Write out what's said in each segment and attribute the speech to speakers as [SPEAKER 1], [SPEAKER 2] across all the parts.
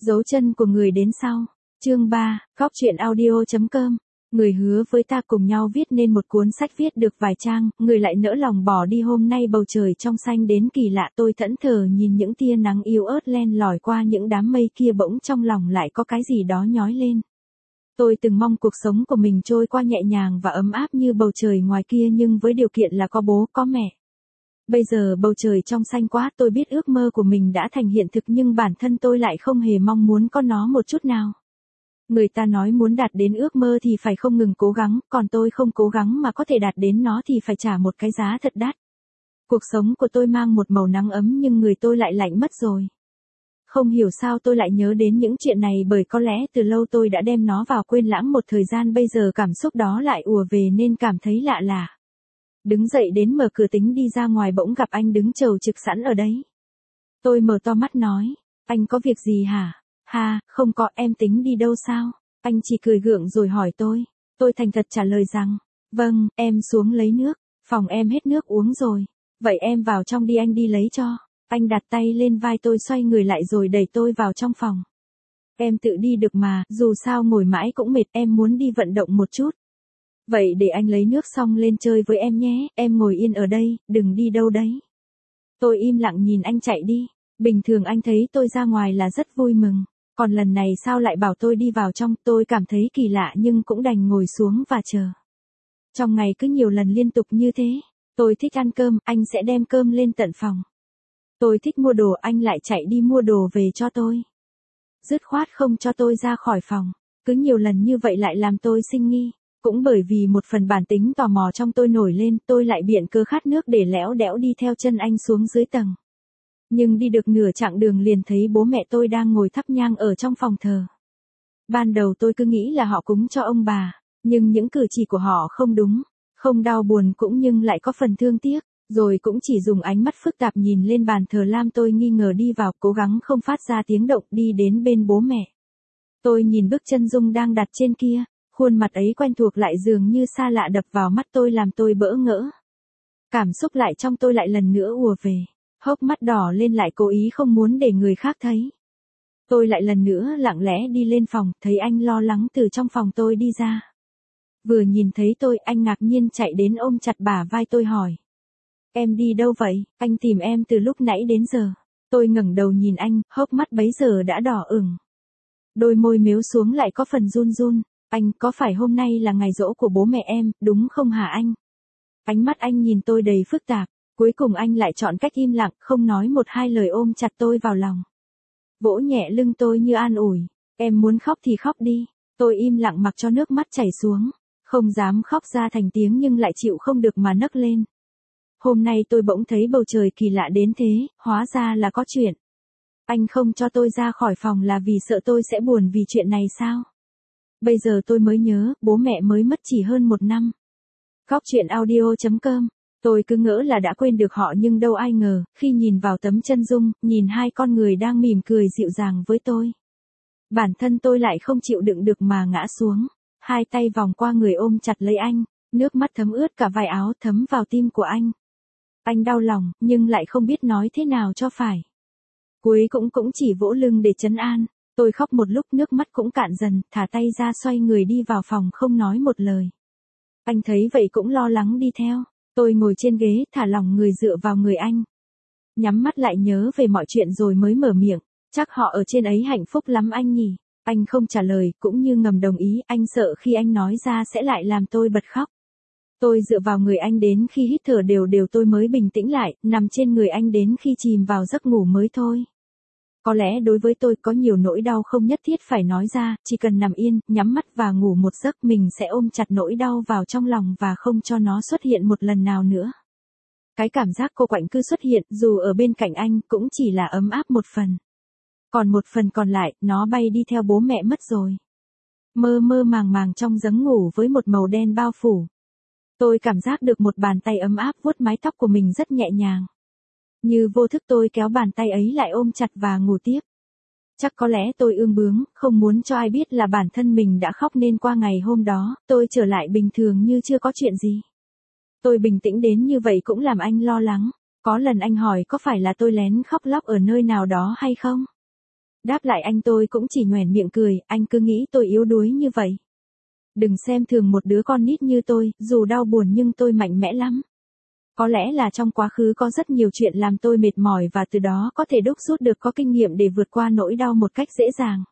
[SPEAKER 1] Dấu chân của người đến sau. Chương 3, Góc truyện audio.com. Người hứa với ta cùng nhau viết nên một cuốn sách viết được vài trang, người lại nỡ lòng bỏ đi. Hôm nay bầu trời trong xanh đến kỳ lạ, tôi thẫn thờ nhìn những tia nắng yếu ớt len lỏi qua những đám mây kia, bỗng trong lòng lại có cái gì đó nhói lên. Tôi từng mong cuộc sống của mình trôi qua nhẹ nhàng và ấm áp như bầu trời ngoài kia, nhưng với điều kiện là có bố có mẹ. Bây giờ bầu trời trong xanh quá, tôi biết ước mơ của mình đã thành hiện thực, nhưng bản thân tôi lại không hề mong muốn có nó một chút nào. Người ta nói muốn đạt đến ước mơ thì phải không ngừng cố gắng, còn tôi không cố gắng mà có thể đạt đến nó thì phải trả một cái giá thật đắt. Cuộc sống của tôi mang một màu nắng ấm nhưng người tôi lại lạnh mất rồi. Không hiểu sao tôi lại nhớ đến những chuyện này, bởi có lẽ từ lâu tôi đã đem nó vào quên lãng một thời gian, bây giờ cảm xúc đó lại ùa về nên cảm thấy lạ lạ. Đứng dậy đến mở cửa tính đi ra ngoài, bỗng gặp anh đứng chầu trực sẵn ở đấy. Tôi mở to mắt nói, anh có việc gì hả? Ha, không có, em tính đi đâu sao? Anh chỉ cười gượng rồi hỏi tôi. Tôi thành thật trả lời rằng, vâng, em xuống lấy nước, phòng em hết nước uống rồi. Vậy em vào trong đi, anh đi lấy cho. Anh đặt tay lên vai tôi, xoay người lại rồi đẩy tôi vào trong phòng. Em tự đi được mà, dù sao ngồi mãi cũng mệt, em muốn đi vận động một chút. Vậy để anh lấy nước xong lên chơi với em nhé, em ngồi yên ở đây, đừng đi đâu đấy. Tôi im lặng nhìn anh chạy đi. Bình thường anh thấy tôi ra ngoài là rất vui mừng. Còn lần này sao lại bảo tôi đi vào trong, tôi cảm thấy kỳ lạ nhưng cũng đành ngồi xuống và chờ. Trong ngày cứ nhiều lần liên tục như thế. Tôi thích ăn cơm, anh sẽ đem cơm lên tận phòng. Tôi thích mua đồ, anh lại chạy đi mua đồ về cho tôi. Dứt khoát không cho tôi ra khỏi phòng. Cứ nhiều lần như vậy lại làm tôi sinh nghi. Cũng bởi vì một phần bản tính tò mò trong tôi nổi lên, tôi lại biện cơ khát nước để lẽo đẽo đi theo chân anh xuống dưới tầng. Nhưng đi được nửa chặng đường liền thấy bố mẹ tôi đang ngồi thắp nhang ở trong phòng thờ. Ban đầu tôi cứ nghĩ là họ cúng cho ông bà, nhưng những cử chỉ của họ không đúng, không đau buồn cũng nhưng lại có phần thương tiếc, rồi cũng chỉ dùng ánh mắt phức tạp nhìn lên bàn thờ lam. Tôi nghi ngờ đi vào, cố gắng không phát ra tiếng động, đi đến bên bố mẹ. Tôi nhìn bức chân dung đang đặt trên kia, khuôn mặt ấy quen thuộc lại dường như xa lạ đập vào mắt tôi, làm tôi bỡ ngỡ. Cảm xúc lại trong tôi lại lần nữa ùa về. Hốc mắt đỏ lên, lại cố ý không muốn để người khác thấy. Tôi lại lần nữa lặng lẽ đi lên phòng, thấy anh lo lắng từ trong phòng tôi đi ra. Vừa nhìn thấy tôi, anh ngạc nhiên chạy đến ôm chặt bả vai tôi hỏi. Em đi đâu vậy? Anh tìm em từ lúc nãy đến giờ. Tôi ngẩng đầu nhìn anh, hốc mắt bấy giờ đã đỏ ửng. Đôi môi mếu xuống lại có phần run run. Anh, có phải hôm nay là ngày giỗ của bố mẹ em, đúng không hả anh? Ánh mắt anh nhìn tôi đầy phức tạp. Cuối cùng anh lại chọn cách im lặng, không nói một hai lời, ôm chặt tôi vào lòng. Vỗ nhẹ lưng tôi như an ủi. Em muốn khóc thì khóc đi. Tôi im lặng mặc cho nước mắt chảy xuống. Không dám khóc ra thành tiếng nhưng lại chịu không được mà nấc lên. Hôm nay tôi bỗng thấy bầu trời kỳ lạ đến thế, hóa ra là có chuyện. Anh không cho tôi ra khỏi phòng là vì sợ tôi sẽ buồn vì chuyện này sao? Bây giờ tôi mới nhớ, bố mẹ mới mất chỉ hơn 1 năm. Góc truyện audio.com. Tôi cứ ngỡ là đã quên được họ, nhưng đâu ai ngờ, khi nhìn vào tấm chân dung, nhìn hai con người đang mỉm cười dịu dàng với tôi. Bản thân tôi lại không chịu đựng được mà ngã xuống, hai tay vòng qua người ôm chặt lấy anh, nước mắt thấm ướt cả vai áo, thấm vào tim của anh. Anh đau lòng, nhưng lại không biết nói thế nào cho phải. Cuối cũng chỉ vỗ lưng để trấn an. Tôi khóc một lúc, nước mắt cũng cạn dần, thả tay ra xoay người đi vào phòng không nói một lời. Anh thấy vậy cũng lo lắng đi theo. Tôi ngồi trên ghế, thả lỏng người dựa vào người anh. Nhắm mắt lại nhớ về mọi chuyện rồi mới mở miệng. Chắc họ ở trên ấy hạnh phúc lắm anh nhỉ? Anh không trả lời, cũng như ngầm đồng ý, anh sợ khi anh nói ra sẽ lại làm tôi bật khóc. Tôi dựa vào người anh đến khi hít thở đều đều tôi mới bình tĩnh lại, nằm trên người anh đến khi chìm vào giấc ngủ mới thôi. Có lẽ đối với tôi có nhiều nỗi đau không nhất thiết phải nói ra, chỉ cần nằm yên, nhắm mắt và ngủ một giấc, mình sẽ ôm chặt nỗi đau vào trong lòng và không cho nó xuất hiện một lần nào nữa. Cái cảm giác cô quạnh cứ xuất hiện, dù ở bên cạnh anh, cũng chỉ là ấm áp một phần. Còn một phần còn lại, nó bay đi theo bố mẹ mất rồi. Mơ mơ màng màng trong giấc ngủ với một màu đen bao phủ. Tôi cảm giác được một bàn tay ấm áp vuốt mái tóc của mình rất nhẹ nhàng. Như vô thức tôi kéo bàn tay ấy lại ôm chặt và ngủ tiếp. Chắc có lẽ tôi ương bướng, không muốn cho ai biết là bản thân mình đã khóc nên qua ngày hôm đó, tôi trở lại bình thường như chưa có chuyện gì. Tôi bình tĩnh đến như vậy cũng làm anh lo lắng. Có lần anh hỏi có phải là tôi lén khóc lóc ở nơi nào đó hay không? Đáp lại anh tôi cũng chỉ nhoẻn miệng cười, anh cứ nghĩ tôi yếu đuối như vậy. Đừng xem thường một đứa con nít như tôi, dù đau buồn nhưng tôi mạnh mẽ lắm. Có lẽ là trong quá khứ có rất nhiều chuyện làm tôi mệt mỏi và từ đó có thể đúc rút được có kinh nghiệm để vượt qua nỗi đau một cách dễ dàng.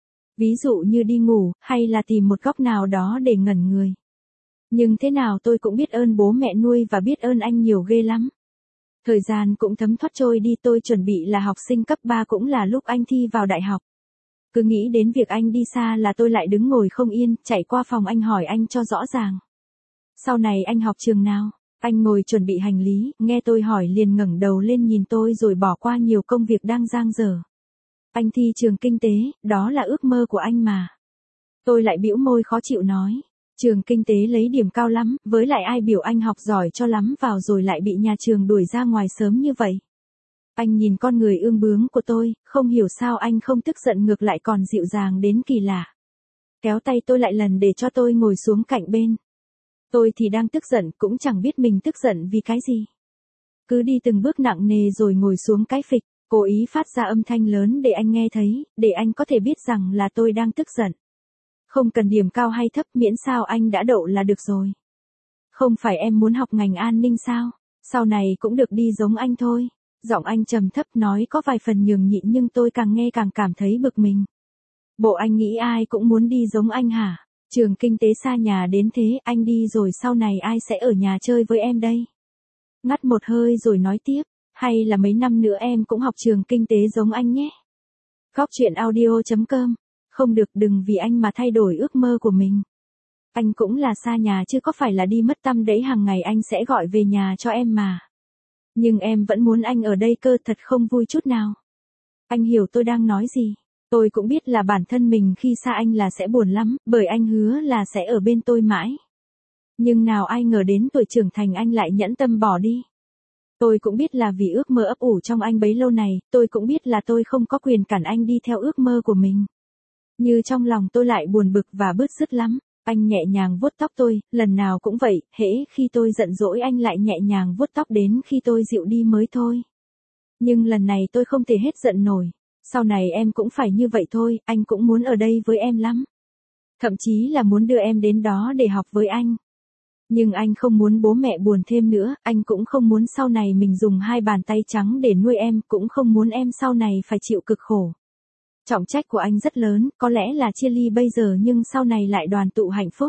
[SPEAKER 1] Ví dụ như đi ngủ, hay là tìm một góc nào đó để ngẩn người. Nhưng thế nào tôi cũng biết ơn bố mẹ nuôi và biết ơn anh nhiều ghê lắm. Thời gian cũng thấm thoát trôi đi, tôi chuẩn bị là học sinh cấp 3 cũng là lúc anh thi vào đại học. Cứ nghĩ đến việc anh đi xa là tôi lại đứng ngồi không yên, chạy qua phòng anh hỏi anh cho rõ ràng. Sau này anh học trường nào? Anh ngồi chuẩn bị hành lý, nghe tôi hỏi liền ngẩng đầu lên nhìn tôi rồi bỏ qua nhiều công việc đang dang dở. Anh thi trường kinh tế, đó là ước mơ của anh mà. Tôi lại bĩu môi khó chịu nói. Trường kinh tế lấy điểm cao lắm, với lại ai biểu anh học giỏi cho lắm vào rồi lại bị nhà trường đuổi ra ngoài sớm như vậy. Anh nhìn con người ương bướng của tôi, không hiểu sao anh không tức giận ngược lại còn dịu dàng đến kỳ lạ. Kéo tay tôi lại lần để cho tôi ngồi xuống cạnh bên. Tôi thì đang tức giận, cũng chẳng biết mình tức giận vì cái gì. Cứ đi từng bước nặng nề rồi ngồi xuống cái phịch, cố ý phát ra âm thanh lớn để anh nghe thấy, để anh có thể biết rằng là tôi đang tức giận. Không cần điểm cao hay thấp miễn sao anh đã đậu là được rồi. Không phải em muốn học ngành an ninh sao? Sau này cũng được đi giống anh thôi. Giọng anh trầm thấp nói có vài phần nhường nhịn nhưng tôi càng nghe càng cảm thấy bực mình. Bộ anh nghĩ ai cũng muốn đi giống anh hả? Trường kinh tế xa nhà đến thế, anh đi rồi sau này ai sẽ ở nhà chơi với em đây? Ngắt một hơi rồi nói tiếp, hay là mấy năm nữa em cũng học trường kinh tế giống anh nhé? Góc chuyện audio.com. Không được, đừng vì anh mà thay đổi ước mơ của mình. Anh cũng là xa nhà chứ có phải là đi mất tăm đấy, hàng ngày anh sẽ gọi về nhà cho em mà. Nhưng em vẫn muốn anh ở đây cơ, thật không vui chút nào. Anh hiểu tôi đang nói gì. Tôi cũng biết là bản thân mình khi xa anh là sẽ buồn lắm, bởi anh hứa là sẽ ở bên tôi mãi. Nhưng nào ai ngờ đến tuổi trưởng thành anh lại nhẫn tâm bỏ đi. Tôi cũng biết là vì ước mơ ấp ủ trong anh bấy lâu này, tôi cũng biết là tôi không có quyền cản anh đi theo ước mơ của mình. Như trong lòng tôi lại buồn bực và bứt rứt lắm. Anh nhẹ nhàng vuốt tóc tôi, lần nào cũng vậy, hễ khi tôi giận dỗi anh lại nhẹ nhàng vuốt tóc đến khi tôi dịu đi mới thôi. Nhưng lần này tôi không thể hết giận nổi. Sau này em cũng phải như vậy thôi, anh cũng muốn ở đây với em lắm. Thậm chí là muốn đưa em đến đó để học với anh. Nhưng anh không muốn bố mẹ buồn thêm nữa, anh cũng không muốn sau này mình dùng hai bàn tay trắng để nuôi em, cũng không muốn em sau này phải chịu cực khổ. Trọng trách của anh rất lớn, có lẽ là chia ly bây giờ nhưng sau này lại đoàn tụ hạnh phúc.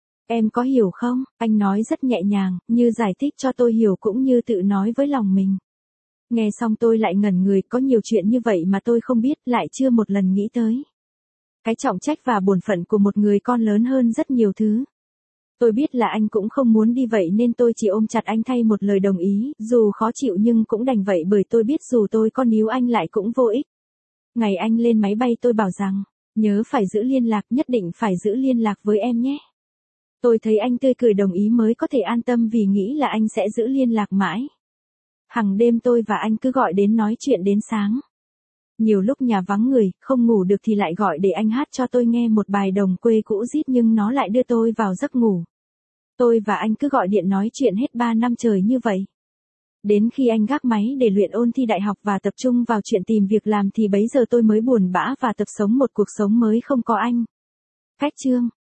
[SPEAKER 1] Em có hiểu không? Anh nói rất nhẹ nhàng, như giải thích cho tôi hiểu cũng như tự nói với lòng mình. Nghe xong tôi lại ngẩn người, có nhiều chuyện như vậy mà tôi không biết, lại chưa một lần nghĩ tới. Cái trọng trách và bổn phận của một người con lớn hơn rất nhiều thứ. Tôi biết là anh cũng không muốn đi vậy nên tôi chỉ ôm chặt anh thay một lời đồng ý, dù khó chịu nhưng cũng đành vậy bởi tôi biết dù tôi có níu anh lại cũng vô ích. Ngày anh lên máy bay tôi bảo rằng, nhớ phải giữ liên lạc, nhất định phải giữ liên lạc với em nhé. Tôi thấy anh tươi cười đồng ý mới có thể an tâm vì nghĩ là anh sẽ giữ liên lạc mãi. Hằng đêm tôi và anh cứ gọi đến nói chuyện đến sáng. Nhiều lúc nhà vắng người, không ngủ được thì lại gọi để anh hát cho tôi nghe một bài đồng quê cũ rít nhưng nó lại đưa tôi vào giấc ngủ. Tôi và anh cứ gọi điện nói chuyện hết 3 năm trời như vậy. Đến khi anh gác máy để luyện ôn thi đại học và tập trung vào chuyện tìm việc làm thì bấy giờ tôi mới buồn bã và tập sống một cuộc sống mới không có anh. Cách chương